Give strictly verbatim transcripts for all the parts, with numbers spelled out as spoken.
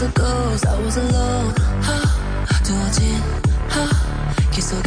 a ghost, I was alone. 두어진 길 속에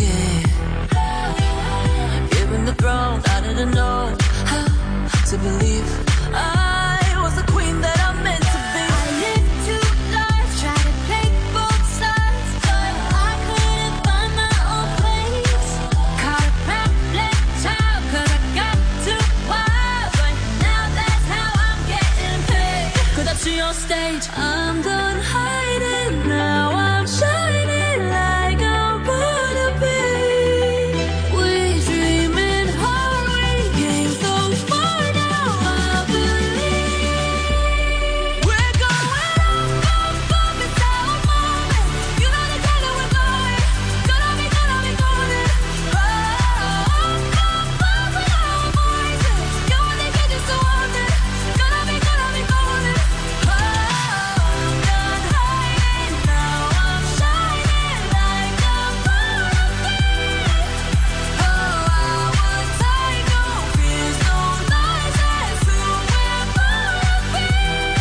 given the throne, I didn't know how to believe I was the queen that I meant to be. I lived two lives, tried to play both sides, but I couldn't find my own place. Caught a problem child, cause I got too wild, but now that's how I'm getting paid. 끝없이 on stage, I'm done hiding, now I'm shining like I'm born to be. We dreaming hard, we came so far, now I believe. We're going up, up, up, it's our moment. You know the time that we're going, gonna be, gonna be golden. Oh, up, up, up with our voices. You wanna get just so on it, gonna be, gonna be golden. Oh, I'm done hiding, now I'm shining like I'm born to be. Oh, I would take no fears, no lies, that's who we're born to be.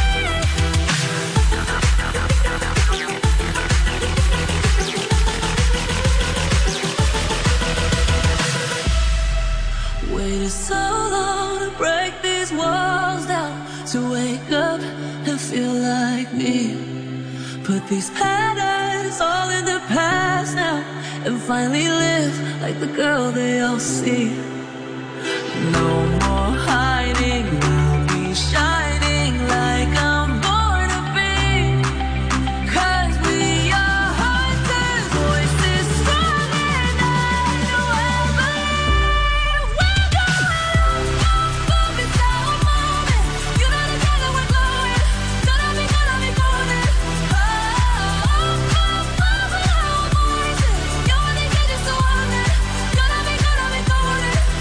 Waited so long to break these walls down, to wake up and feel like me. Put these patterns all in the past now, and finally live like the girl they all see. No more hiding, we'll be shining like I'm born to be. Cause we are hunters, voices strong and I know I believe. We're going up, up, up, it's our moment. You know the time that we're going, gonna be, gonna be golden. Oh, up, up, up with our voices. You wanna get just so on it, gonna be, gonna be golden.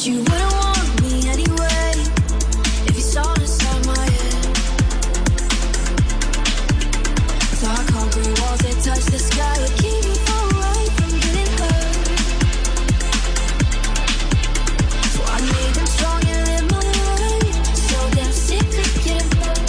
you wouldn't want me anyway if you saw inside my head. Dark concrete walls that touch the sky would keep me far away from getting hurt. So I made them strong and live my life. So damn sick of getting hurt.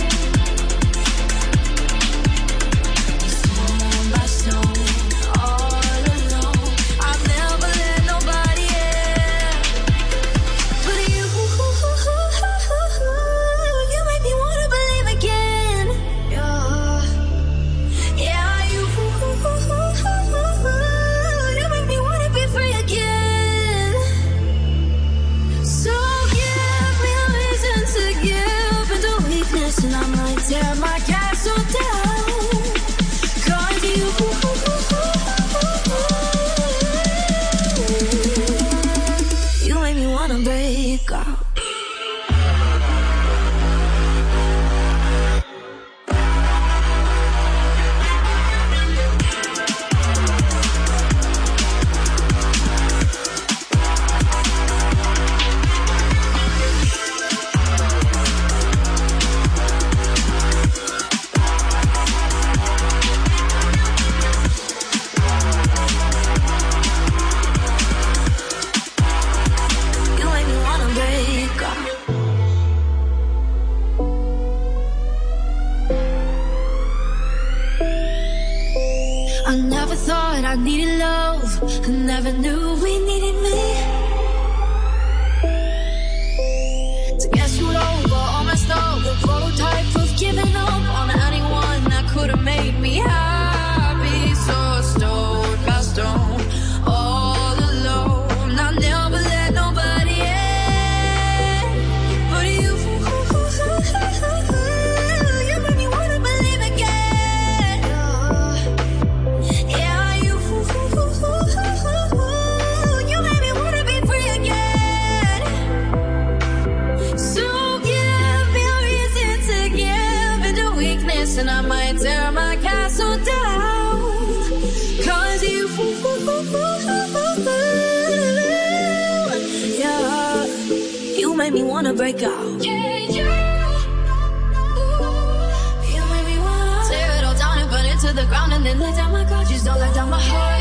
Stone by stone, all alone. I've never let nobody in. But you, you make me wanna believe again. Yeah, yeah, you, you make me wanna be free again. So give me a reason to give into weakness, and I might tear my castle down. 'Cause you, you make me wanna break out. You make me wanna break out. I never thought I needed love. I never knew we needed me. To get screwed over, all messed up, the prototype of giving up on anyone that could have made me happy. So stone by stone, all alone. I never let nobody in. But you, you make me wanna believe again. Yeah, you, you make me wanna be free again. So give me a reason to give into weakness, and I might tear my castle down. 'Cause you, yeah, you make me wanna break out. Yeah, you, you make me wanna tear it all down and burn it to the ground, and then lay down my guard. Just don't let down my heart.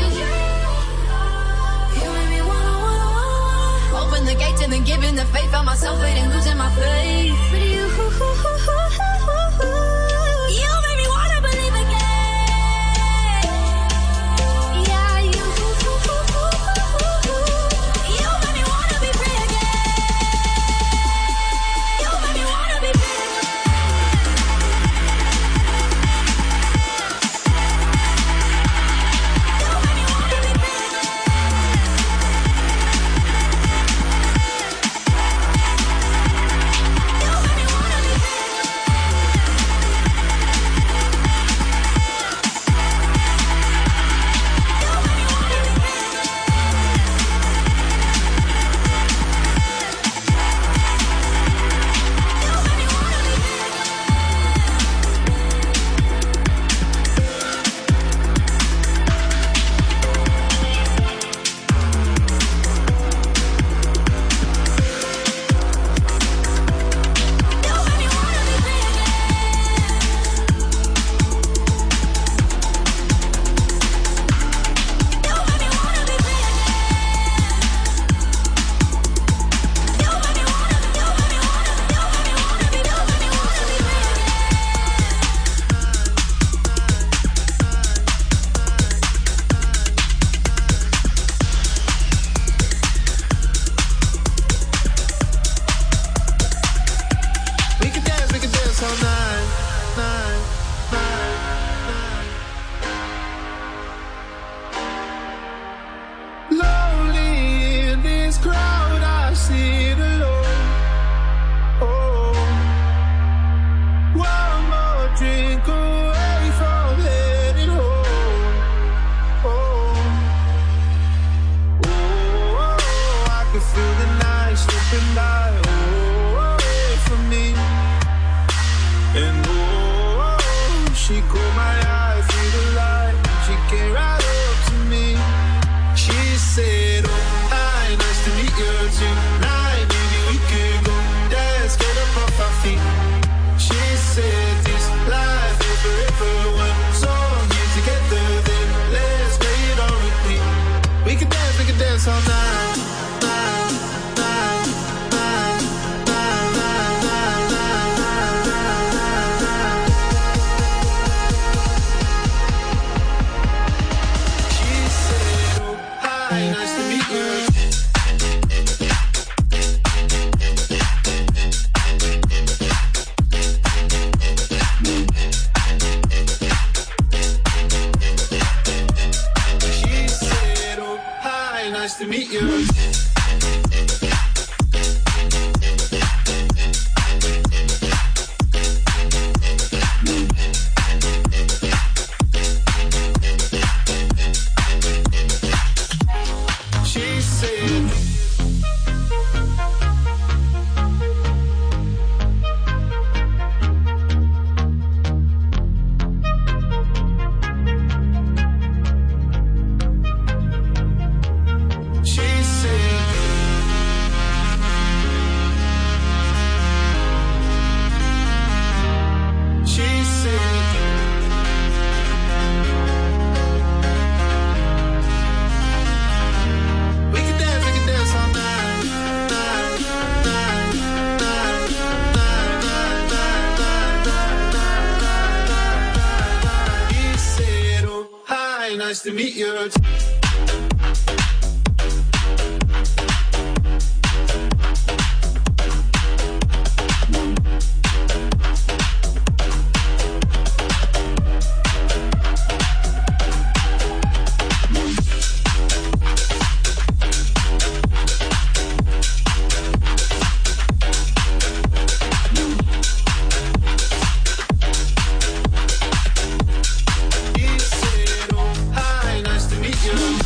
You make me wanna, wanna, wanna open the gates and then giving the faith. Found myself waiting, losing my faith. But you, you make me wanna believe again. Yeah, you, you make me wanna be free again. You make me wanna be free again. You make me wanna be free again. You make me wanna be free again. dance all night, night, night, night, night, night, night, night, night, night. She said, oh, hi, nice to meet you. Nice to meet you. She said, nice to meet you. He said, oh, hi, nice to meet you.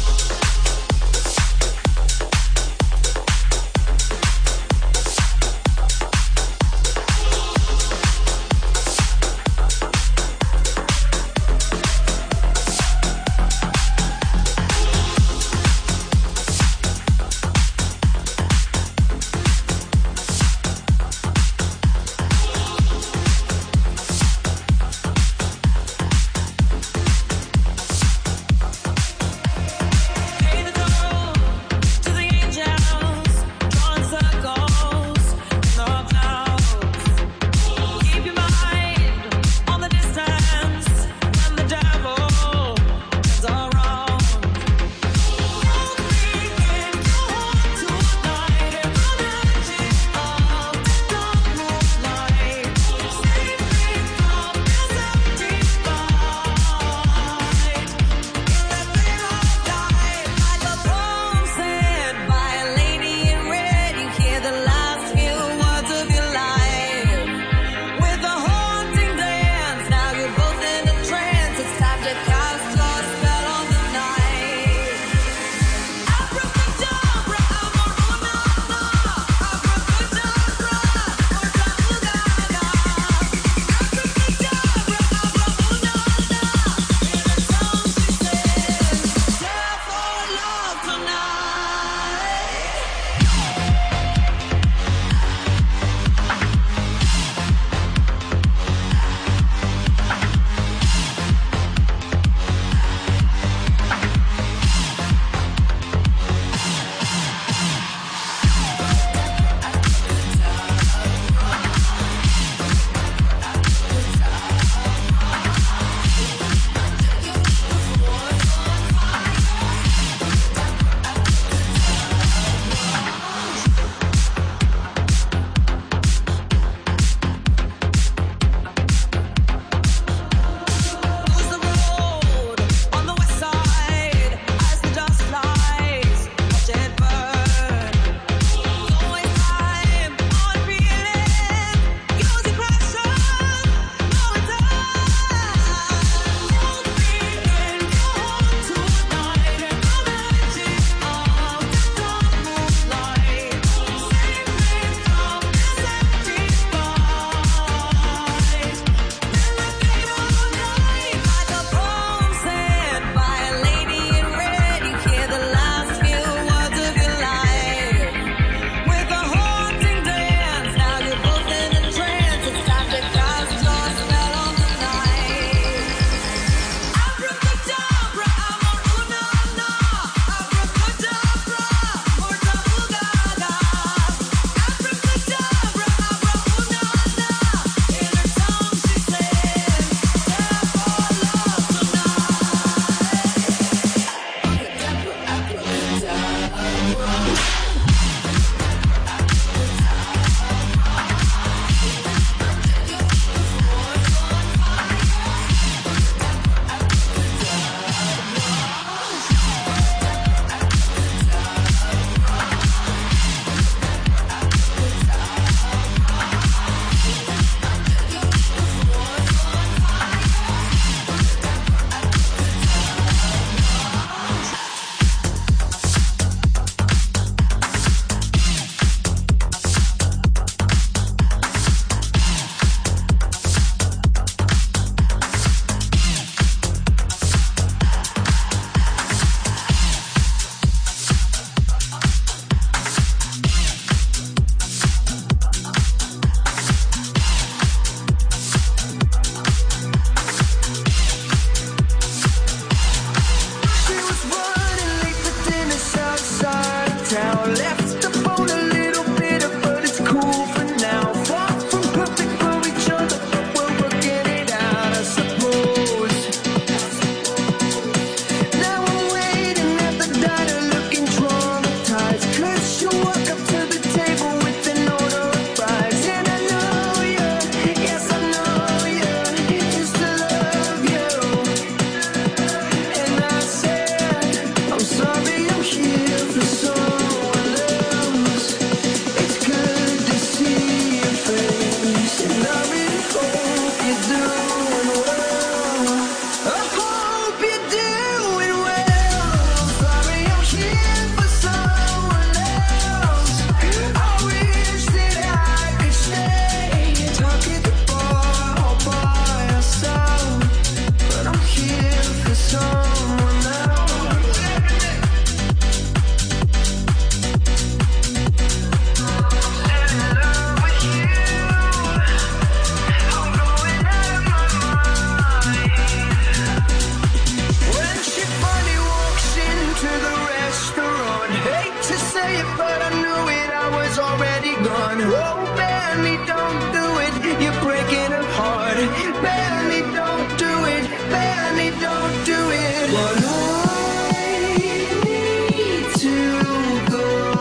Oh, baby, don't do it. You're breaking her heart. Baby, don't do it. Baby, don't do it. But I need to go.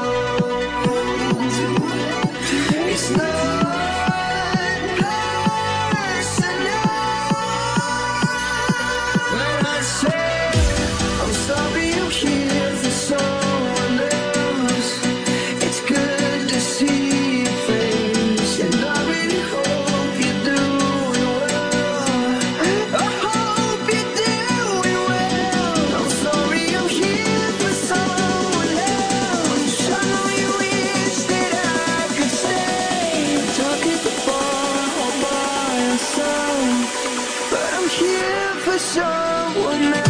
It's not personal. When I say I'm sorry, I'm here for someone else. It's good to see your face, and I really hope you're doing well. I hope you're doing well. I'm sorry, I'm here for someone else. I know you wish that I could stay, talk at the bar all by yourself, but I'm here for someone else.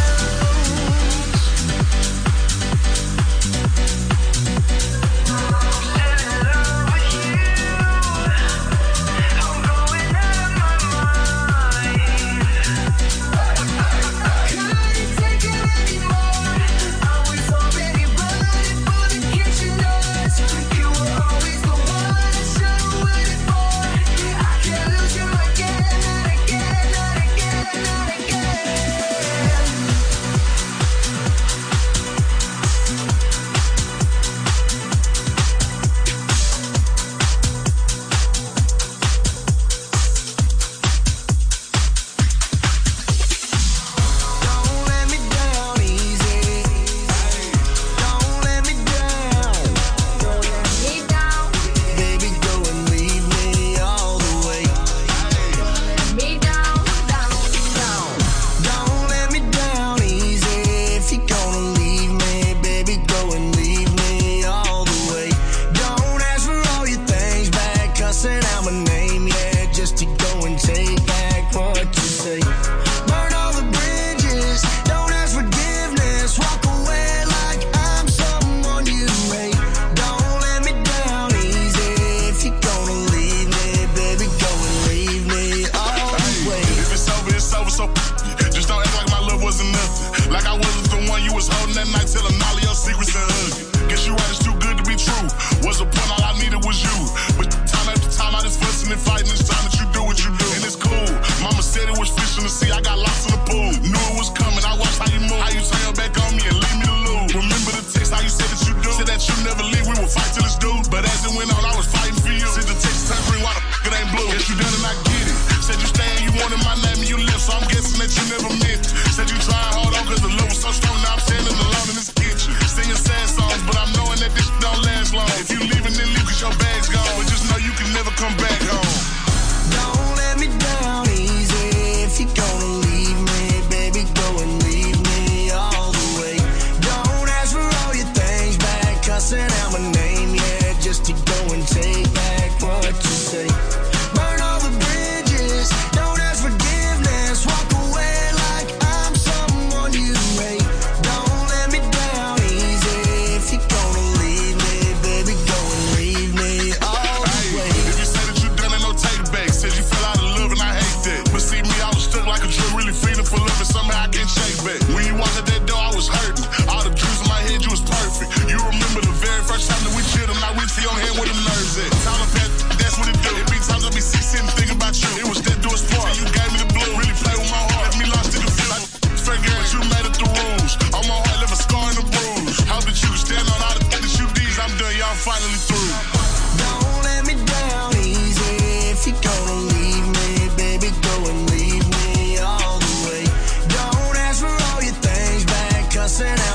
Listen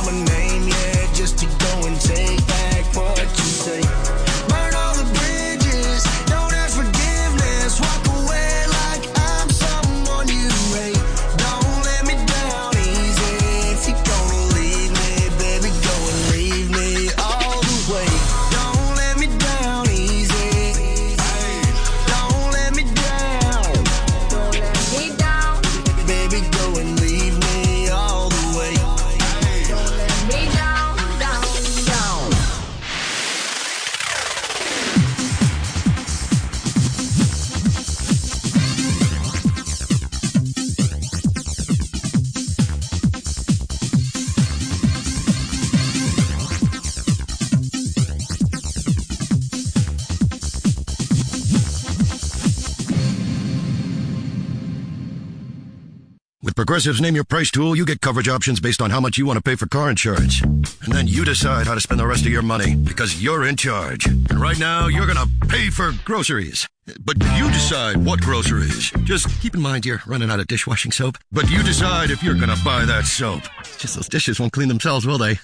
Progressive's Name Your Price tool, you get coverage options based on how much you want to pay for car insurance. And then you decide how to spend the rest of your money because you're in charge. And right now, you're going to pay for groceries. But you decide what groceries. Just keep in mind you're running out of dishwashing soap. But you decide if you're going to buy that soap. It's just those dishes won't clean themselves, will they?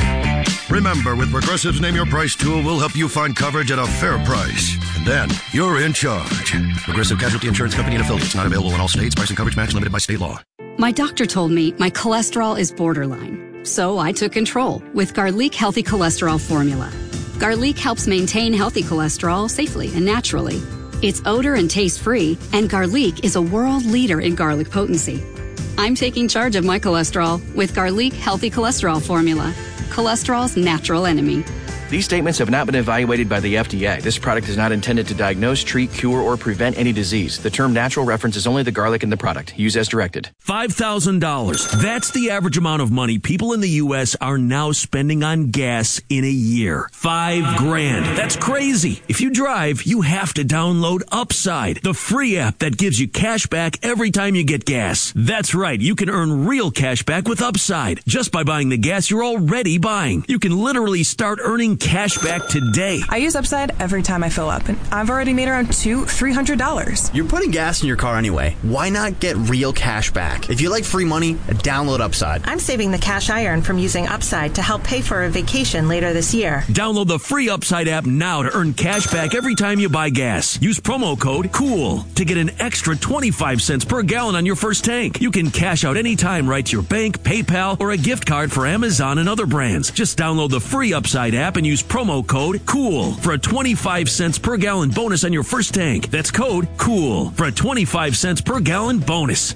Remember, with Progressive's Name Your Price tool, we'll help you find coverage at a fair price. And then, you're in charge. Progressive Casualty Insurance Company and affiliates. Not available in all states. Price and coverage match limited by state law. My doctor told me my cholesterol is borderline. So I took control with Garlic Healthy Cholesterol Formula. Garlic helps maintain healthy cholesterol safely and naturally. It's odor and taste-free, and Garlic is a world leader in garlic potency. I'm taking charge of my cholesterol with Garlic Healthy Cholesterol Formula. Cholesterol's natural enemy. These statements have not been evaluated by the F D A. This product is not intended to diagnose, treat, cure, or prevent any disease. The term natural references only the garlic in the product. Use as directed. five thousand dollars. That's the average amount of money people in the U S are now spending on gas in a year. Five grand. That's crazy. If you drive, you have to download Upside, the free app that gives you cash back every time you get gas. That's right. You can earn real cash back with Upside just by buying the gas you're already buying. You can literally start earning cash back today. I use Upside every time I fill up, and I've already made around two, three hundred dollars. You're putting gas in your car anyway. Why not get real cash back? If you like free money, download Upside. I'm saving the cash I earn from using Upside to help pay for a vacation later this year. Download the free Upside app now to earn cash back every time you buy gas. Use promo code COOL to get an extra twenty-five cents per gallon on your first tank. You can cash out anytime right to your bank, PayPal, or a gift card for Amazon and other brands. Just download the free Upside app and use promo code COOL for a twenty-five cents per gallon bonus on your first tank. That's code COOL for a twenty-five cents per gallon bonus.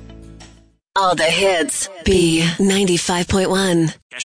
All the hits. B ninety-five point one.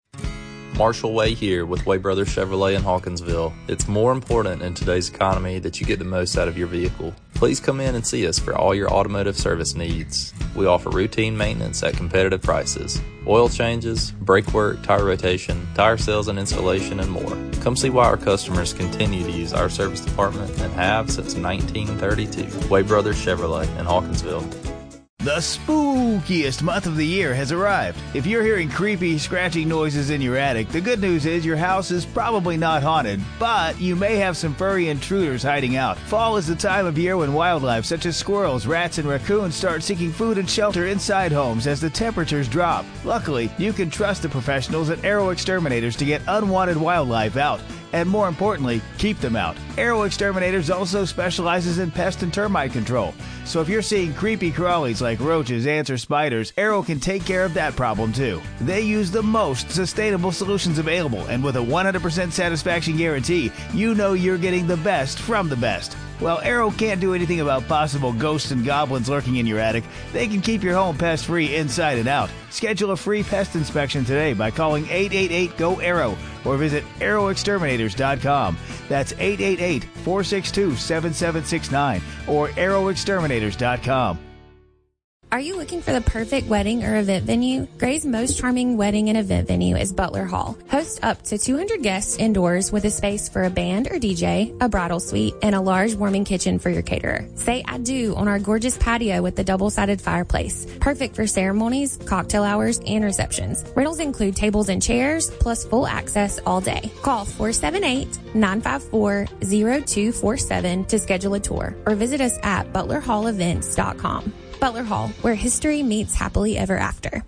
Marshall Way here with Way Brothers Chevrolet in Hawkinsville. It's more important in today's economy that you get the most out of your vehicle. Please come in and see us for all your automotive service needs. We offer routine maintenance at competitive prices. Oil changes, brake work, tire rotation, tire sales and installation, and more. Come see why our customers continue to use our service department and have since nineteen thirty-two. Way Brothers Chevrolet in Hawkinsville. The spookiest month of the year has arrived. If you're hearing creepy, scratching noises in your attic, the good news is your house is probably not haunted, but you may have some furry intruders hiding out. Fall is the time of year when wildlife such as squirrels, rats, and raccoons start seeking food and shelter inside homes as the temperatures drop. Luckily, you can trust the professionals at Arrow Exterminators to get unwanted wildlife out, and more importantly, keep them out. Arrow Exterminators also specializes in pest and termite control. So if you're seeing creepy crawlies like roaches, ants, or spiders, Arrow can take care of that problem too. They use the most sustainable solutions available, and with a one hundred percent satisfaction guarantee, you know you're getting the best from the best. Well, Arrow can't do anything about possible ghosts and goblins lurking in your attic. They can keep your home pest-free inside and out. Schedule a free pest inspection today by calling eight eight eight, G O, ARROW or visit arrow exterminators dot com. That's eight eight eight, four six two, seven seven six nine or arrow exterminators dot com. Are you looking for the perfect wedding or event venue? Gray's most charming wedding and event venue is Butler Hall. Host up to two hundred guests indoors with a space for a band or D J, a bridal suite, and a large warming kitchen for your caterer. Say I do on our gorgeous patio with the double-sided fireplace. Perfect for ceremonies, cocktail hours, and receptions. Rentals include tables and chairs, plus full access all day. Call four seven eight, nine five four, zero two four seven to schedule a tour, or visit us at butler hall events dot com. Butler Hall, where history meets happily ever after.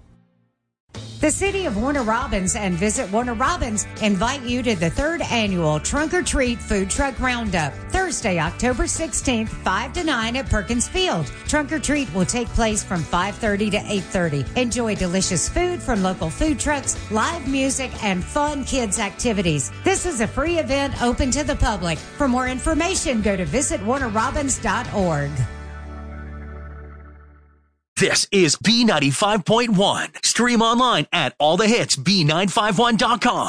The City of Warner Robins and Visit Warner Robins invite you to the third annual Trunk or Treat Food Truck Roundup, Thursday, October sixteenth, five to nine at Perkins Field. Trunk or Treat will take place from five thirty to eight thirty. Enjoy delicious food from local food trucks, live music, and fun kids activities. This is a free event open to the public. For more information, go to visit warner robins dot org. This is B ninety-five point one. Stream online at all the hits B nine five one dot com.